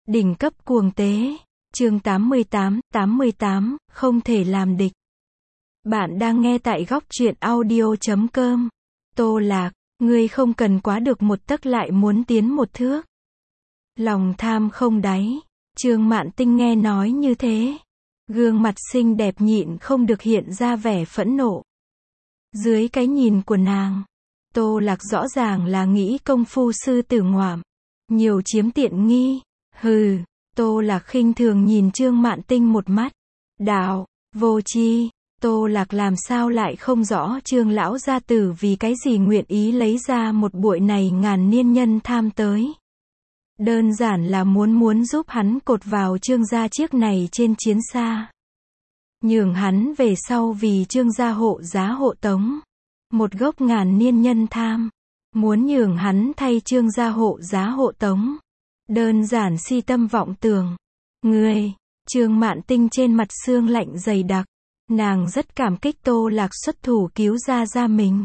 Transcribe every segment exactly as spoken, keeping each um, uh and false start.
Đỉnh cấp cuồng tế. Chương tám mươi tám, tám mươi tám, không thể làm địch. Bạn đang nghe tại góc truyện audio chấm com. Tô Lạc, ngươi không cần quá được một tấc lại muốn tiến một thước. Lòng tham không đáy. Trương Mạn Tinh nghe nói như thế, gương mặt xinh đẹp nhịn không được hiện ra vẻ phẫn nộ. Dưới cái nhìn của nàng, Tô Lạc rõ ràng là nghĩ công phu sư tử ngoạm, nhiều chiếm tiện nghi. Hừ. Tô Lạc khinh thường nhìn Trương Mạn Tinh một mắt. Đạo, vô tri. Tô Lạc làm sao lại không rõ Trương lão gia tử vì cái gì nguyện ý lấy ra một bụi này ngàn niên nhân tham tới. Đơn giản là muốn muốn giúp hắn cột vào Trương gia chiếc này trên chiến xa. Nhường hắn về sau vì Trương gia hộ giá hộ tống. Một gốc ngàn niên nhân tham. Muốn nhường hắn thay Trương gia hộ giá hộ tống. Đơn giản si tâm vọng tưởng. Ngươi, Trương Mạn Tinh trên mặt xương lạnh dày đặc. Nàng rất cảm kích Tô Lạc xuất thủ cứu gia gia mình.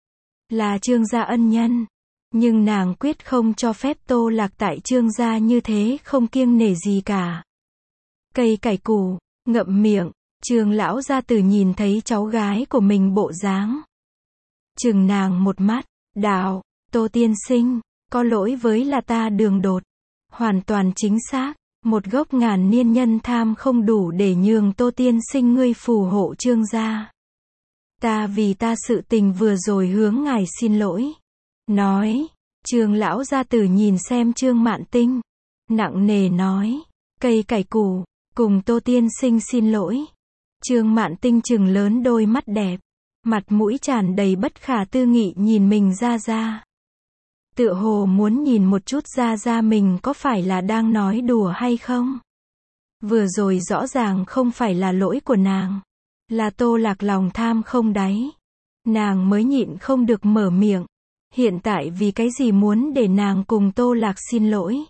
Là Trương gia ân nhân. Nhưng nàng quyết không cho phép Tô Lạc tại Trương gia như thế không kiêng nể gì cả. Cây cải củ, ngậm miệng, Trương lão gia tử nhìn thấy cháu gái của mình bộ dáng. Chừng nàng một mắt, đạo, Tô tiên sinh, có lỗi với là ta đường đột. Hoàn toàn chính xác, một gốc ngàn niên nhân tham không đủ để nhường Tô tiên sinh ngươi phù hộ Trương gia. Ta vì ta sự tình vừa rồi hướng ngài xin lỗi. Nói, Trương lão gia tử nhìn xem Trương Mạn Tinh, nặng nề nói, cây cải củ, cùng Tô tiên sinh xin lỗi. Trương Mạn Tinh trừng lớn đôi mắt đẹp, mặt mũi tràn đầy bất khả tư nghị nhìn mình ra ra. Tựa hồ muốn nhìn một chút ra ra mình có phải là đang nói đùa hay không. Vừa rồi rõ ràng không phải là lỗi của nàng, là Tô Lạc lòng tham không đáy. Nàng mới nhịn không được mở miệng. Hiện tại vì cái gì muốn để nàng cùng Tô Lạc xin lỗi?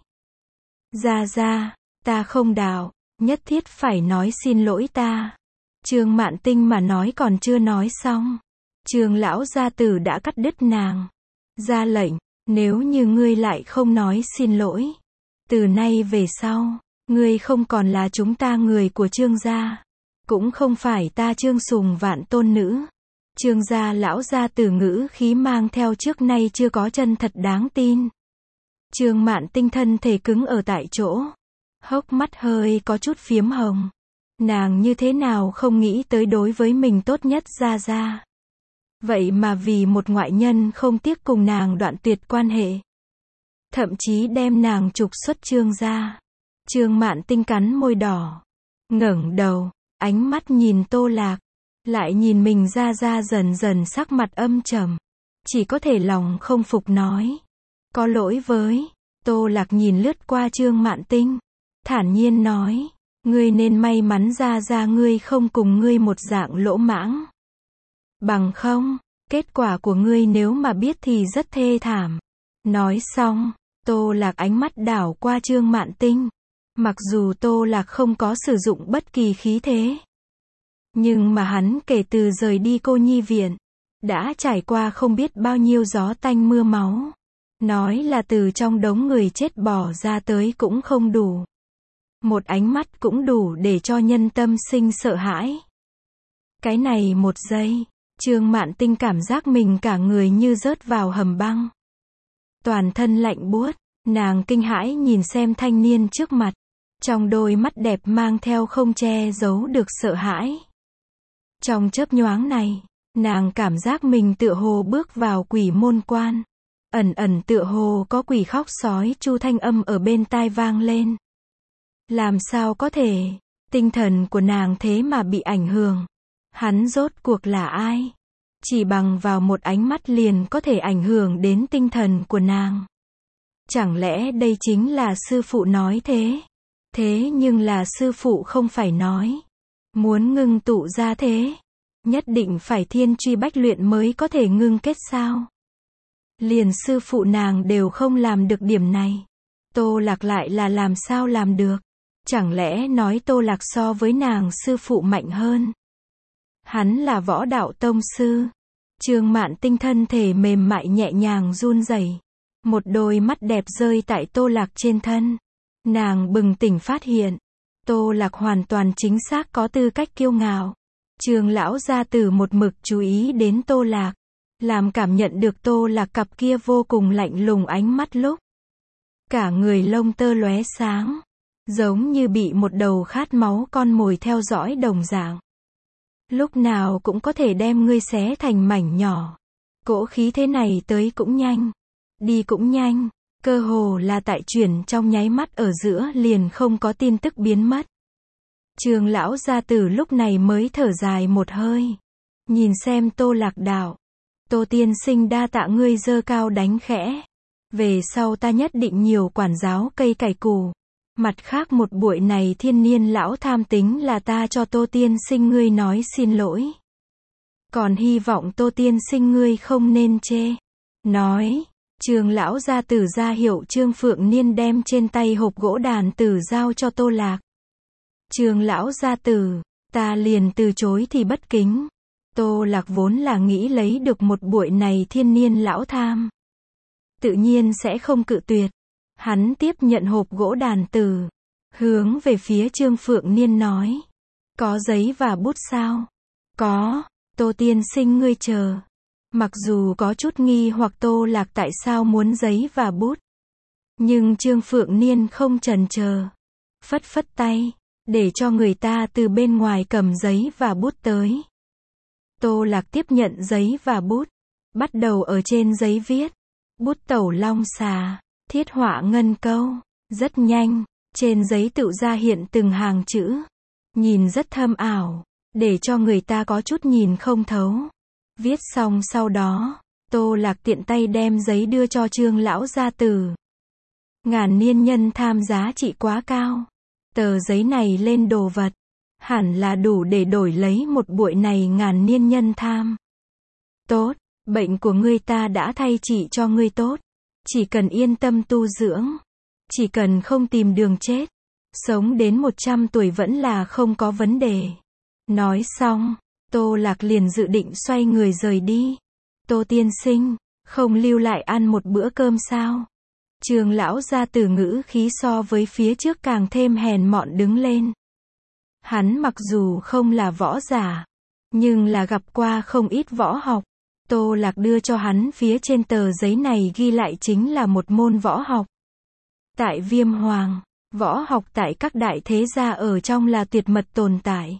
Ra ra, ta không đạo, nhất thiết phải nói xin lỗi ta. Trương Mạn Tinh mà nói còn chưa nói xong. Trương lão gia tử đã cắt đứt nàng. Ra lệnh, nếu như ngươi lại không nói xin lỗi, từ nay về sau, ngươi không còn là chúng ta người của Trương gia. Cũng không phải ta Trương Sùng vạn tôn nữ. Trương gia lão gia tử ngữ khí mang theo trước nay chưa có chân thật đáng tin. Trương Mạn Tinh thân thể cứng ở tại chỗ. Hốc mắt hơi có chút phiếm hồng. Nàng như thế nào không nghĩ tới đối với mình tốt nhất ra ra. Vậy mà vì một ngoại nhân không tiếc cùng nàng đoạn tuyệt quan hệ. Thậm chí đem nàng trục xuất Trương gia. Trương Mạn Tinh cắn môi đỏ. Ngẩng đầu, ánh mắt nhìn Tô Lạc. Lại nhìn mình ra ra dần dần sắc mặt âm trầm. Chỉ có thể lòng không phục nói. Có lỗi với. Tô Lạc nhìn lướt qua Trương Mạn Tinh. Thản nhiên nói. Ngươi nên may mắn ra ra ngươi không cùng ngươi một dạng lỗ mãng. Bằng không, kết quả của ngươi nếu mà biết thì rất thê thảm. Nói xong, Tô Lạc ánh mắt đảo qua Trương Mạn Tinh. Mặc dù Tô Lạc không có sử dụng bất kỳ khí thế. Nhưng mà hắn kể từ rời đi cô nhi viện, đã trải qua không biết bao nhiêu gió tanh mưa máu. Nói là từ trong đống người chết bỏ ra tới cũng không đủ. Một ánh mắt cũng đủ để cho nhân tâm sinh sợ hãi. Cái này một giây, Trương Mạn Tinh cảm giác mình cả người như rớt vào hầm băng. Toàn thân lạnh buốt, nàng kinh hãi nhìn xem thanh niên trước mặt. Trong đôi mắt đẹp mang theo không che giấu được sợ hãi. Trong chớp nhoáng này, nàng cảm giác mình tựa hồ bước vào quỷ môn quan. Ẩn ẩn tựa hồ có quỷ khóc sói chu thanh âm ở bên tai vang lên. Làm sao có thể, tinh thần của nàng thế mà bị ảnh hưởng. Hắn rốt cuộc là ai? Chỉ bằng vào một ánh mắt liền có thể ảnh hưởng đến tinh thần của nàng. Chẳng lẽ đây chính là sư phụ nói thế? Thế nhưng là sư phụ không phải nói. Muốn ngưng tụ ra thế, nhất định phải thiên truy bách luyện mới có thể ngưng kết sao? Liền sư phụ nàng đều không làm được điểm này. Tô Lạc lại là làm sao làm được? Chẳng lẽ nói Tô Lạc so với nàng sư phụ mạnh hơn? Hắn là võ đạo tông sư. Trương Mạn Tinh thân thể mềm mại nhẹ nhàng run rẩy. Một đôi mắt đẹp rơi tại Tô Lạc trên thân. Nàng bừng tỉnh phát hiện, Tô Lạc hoàn toàn chính xác có tư cách kiêu ngạo. Trương lão gia tử một mực chú ý đến Tô Lạc, làm cảm nhận được Tô Lạc cặp kia vô cùng lạnh lùng ánh mắt lúc. Cả người lông tơ lóe sáng, giống như bị một đầu khát máu con mồi theo dõi đồng dạng. Lúc nào cũng có thể đem ngươi xé thành mảnh nhỏ. Cỗ khí thế này tới cũng nhanh, đi cũng nhanh, cơ hồ là tại chuyển trong nháy mắt ở giữa liền không có tin tức biến mất. Trương lão gia tử lúc này mới thở dài một hơi, nhìn xem Tô Lạc đạo, Tô tiên sinh đa tạ ngươi giơ cao đánh khẽ, về sau ta nhất định nhiều quản giáo cây cải củ. Mặt khác một buổi này thiên niên lão tham tính là ta cho Tô tiên sinh ngươi nói xin lỗi. Còn hy vọng Tô tiên sinh ngươi không nên chê. Nói, Trương lão gia tử ra hiệu Trương Phượng Niên đem trên tay hộp gỗ đàn tử giao cho Tô Lạc. Trương lão gia tử, ta liền từ chối thì bất kính. Tô Lạc vốn là nghĩ lấy được một buổi này thiên niên lão tham, tự nhiên sẽ không cự tuyệt. Hắn tiếp nhận hộp gỗ đàn tử, hướng về phía Trương Phượng Niên nói, có giấy và bút sao? Có. Tô tiên sinh ngươi chờ. Mặc dù có chút nghi hoặc Tô Lạc tại sao muốn giấy và bút, nhưng Trương Phượng Niên không chần chờ, phất phất tay, để cho người ta từ bên ngoài cầm giấy và bút tới. Tô Lạc tiếp nhận giấy và bút, bắt đầu ở trên giấy viết, bút tẩu long xà, thiết họa ngân câu, rất nhanh, trên giấy tự ra hiện từng hàng chữ, nhìn rất thâm ảo, để cho người ta có chút nhìn không thấu. Viết xong sau đó, Tô Lạc tiện tay đem giấy đưa cho Trương lão gia tử. Ngàn niên nhân tham giá trị quá cao. Tờ giấy này lên đồ vật, hẳn là đủ để đổi lấy một buổi này ngàn niên nhân tham. Tốt, bệnh của ngươi ta đã thay trị cho ngươi tốt. Chỉ cần yên tâm tu dưỡng, chỉ cần không tìm đường chết, sống đến một trăm tuổi vẫn là không có vấn đề. Nói xong, Tô Lạc liền dự định xoay người rời đi. Tô tiên sinh, không lưu lại ăn một bữa cơm sao? Trương lão gia tử ngữ khí so với phía trước càng thêm hèn mọn đứng lên. Hắn mặc dù không là võ giả, nhưng là gặp qua không ít võ học. Tô Lạc đưa cho hắn phía trên tờ giấy này ghi lại chính là một môn võ học. Tại Viêm Hoàng, võ học tại các đại thế gia ở trong là tuyệt mật tồn tại.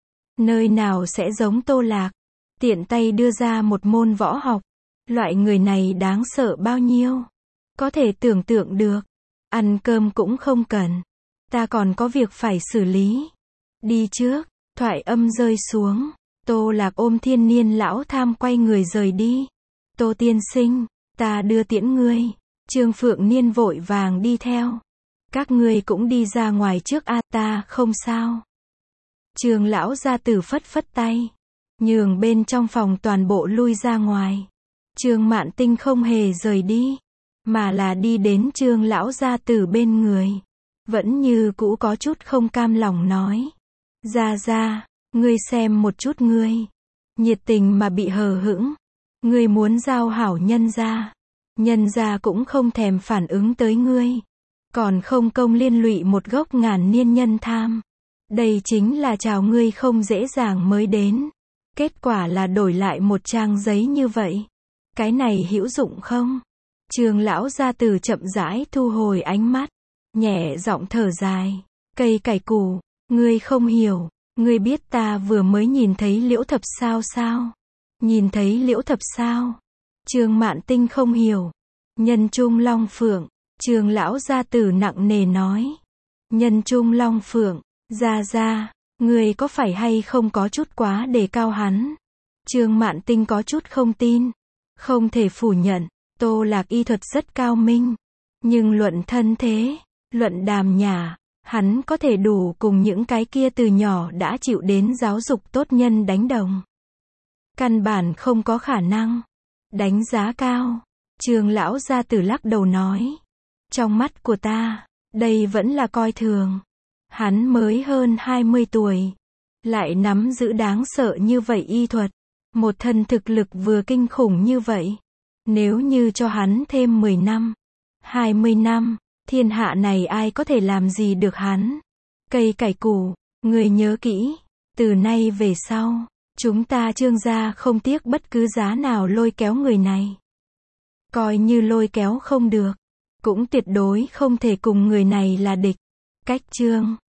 Nơi nào sẽ giống Tô Lạc, tiện tay đưa ra một môn võ học. Loại người này đáng sợ bao nhiêu? Có thể tưởng tượng được. Ăn cơm cũng không cần. Ta còn có việc phải xử lý. Đi trước. Thoại âm rơi xuống. Tô Lạc ôm thiên niên lão tham quay người rời đi. Tô tiên sinh, ta đưa tiễn ngươi. Trương Phượng Niên vội vàng đi theo. Các ngươi cũng đi ra ngoài trước a, ta không sao. Trương lão gia tử phất phất tay, nhường bên trong phòng toàn bộ lui ra ngoài. Trương Mạn Tinh không hề rời đi, mà là đi đến Trương lão gia tử bên người, vẫn như cũ có chút không cam lòng nói: "Gia gia, ngươi xem một chút ngươi, nhiệt tình mà bị hờ hững, ngươi muốn giao hảo nhân gia, nhân gia cũng không thèm phản ứng tới ngươi, còn không công liên lụy một gốc ngàn niên nhân tham. Đây chính là chào ngươi không dễ dàng mới đến. Kết quả là đổi lại một trang giấy như vậy. Cái này hữu dụng không?" Trương lão gia tử chậm rãi thu hồi ánh mắt, nhẹ giọng thở dài. "Cây cải củ, ngươi không hiểu, ngươi biết ta vừa mới nhìn thấy Liễu Thập Sao sao?" "Nhìn thấy Liễu Thập Sao?" Trương Mạn Tinh không hiểu. "Nhân trung long phượng." Trương lão gia tử nặng nề nói. "Nhân trung long phượng, gia gia, ngươi có phải hay không có chút quá đề cao hắn?" Trương Mạn Tinh có chút không tin. Không thể phủ nhận, Tô Lạc y thuật rất cao minh, nhưng luận thân thế, luận đàm nhã, hắn có thể đủ cùng những cái kia từ nhỏ đã chịu đến giáo dục tốt nhân đánh đồng. Căn bản không có khả năng. Đánh giá cao. Trương lão gia tử lắc đầu nói. Trong mắt của ta, đây vẫn là coi thường. Hắn mới hơn hai mươi tuổi, lại nắm giữ đáng sợ như vậy y thuật, một thân thực lực vừa kinh khủng như vậy. Nếu như cho hắn thêm mười năm, hai mươi năm, Thiên hạ này ai có thể làm gì được hắn. Cây cải củ, người nhớ kỹ, từ nay về sau, chúng ta Trương gia không tiếc bất cứ giá nào lôi kéo người này. Coi như lôi kéo không được, cũng tuyệt đối không thể cùng người này là địch. Cách Trương